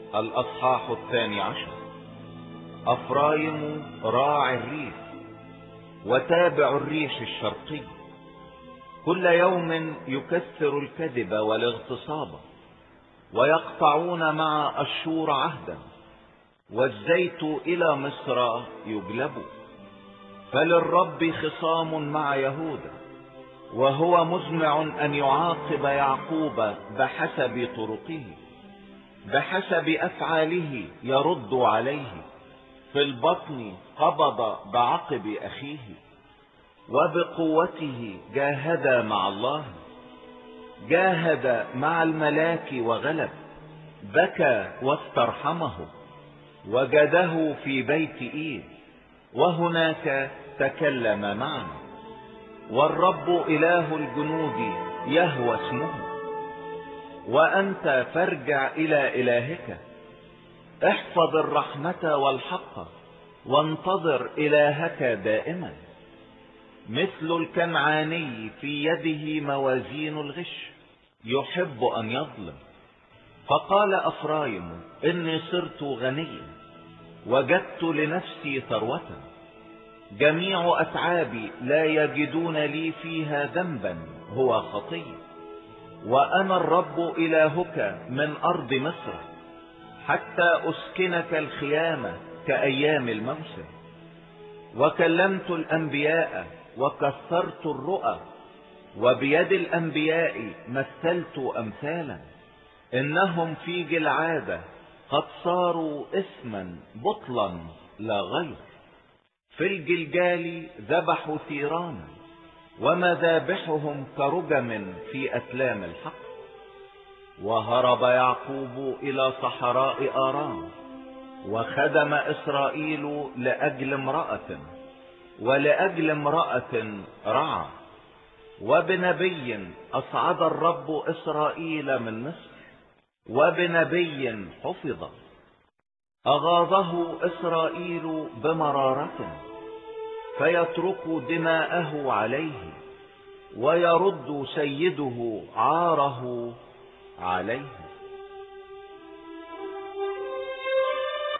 الأصحاح 12. أفرايم راعي الريح وتابع الريح الشرقي، كل يوم يكثر الكذب والاغتصاب، ويقطعون مع أشور عهدا، والزيت إلى مصر يجلب. فللرب خصام مع يهوذا، وهو مزمع أن يعاقب يعقوب بحسب طرقه، بحسب أفعاله يرد عليه. في البطن قبض بعقب أخيه، وبقوته جاهد مع الله، جاهد مع الملاك وغلب، بكى واسترحمه، وجده في بيت إيل، وهناك تكلم معنا. والرب إله الجنود يهوى اسمه. وأنت فارجع إلى إلهك، احفظ الرحمة والحق، وانتظر إلهك دائما. مثل الكنعاني في يده موازين الغش، يحب أن يظلم. فقال أفرايم: إني صرت غنيا، وجدت لنفسي ثروة، جميع أتعابي لا يجدون لي فيها ذنبا، هو خطية. وأنا الرب إلهك من أرض مصر، حتى أسكنك الخيامة كأيام الموسم. وكلمت الأنبياء وكثرت الرؤى، وبيد الأنبياء مثلت أمثالا. إنهم في جلعادة قد صاروا اسما بطلا لا غير. في الجلجال ذبحوا ثيرانا، ومذابحهم كرجم في أتلام الحق. وهرب يعقوب إلى صحراء آرام، وخدم إسرائيل لأجل امرأة، ولأجل امرأة رعى. وبنبي أصعد الرب إسرائيل من مصر، وبنبي حفظ. أغاظه إسرائيل بمرارة، فيترك دماءه عليه، ويرد سيده عاره عليه.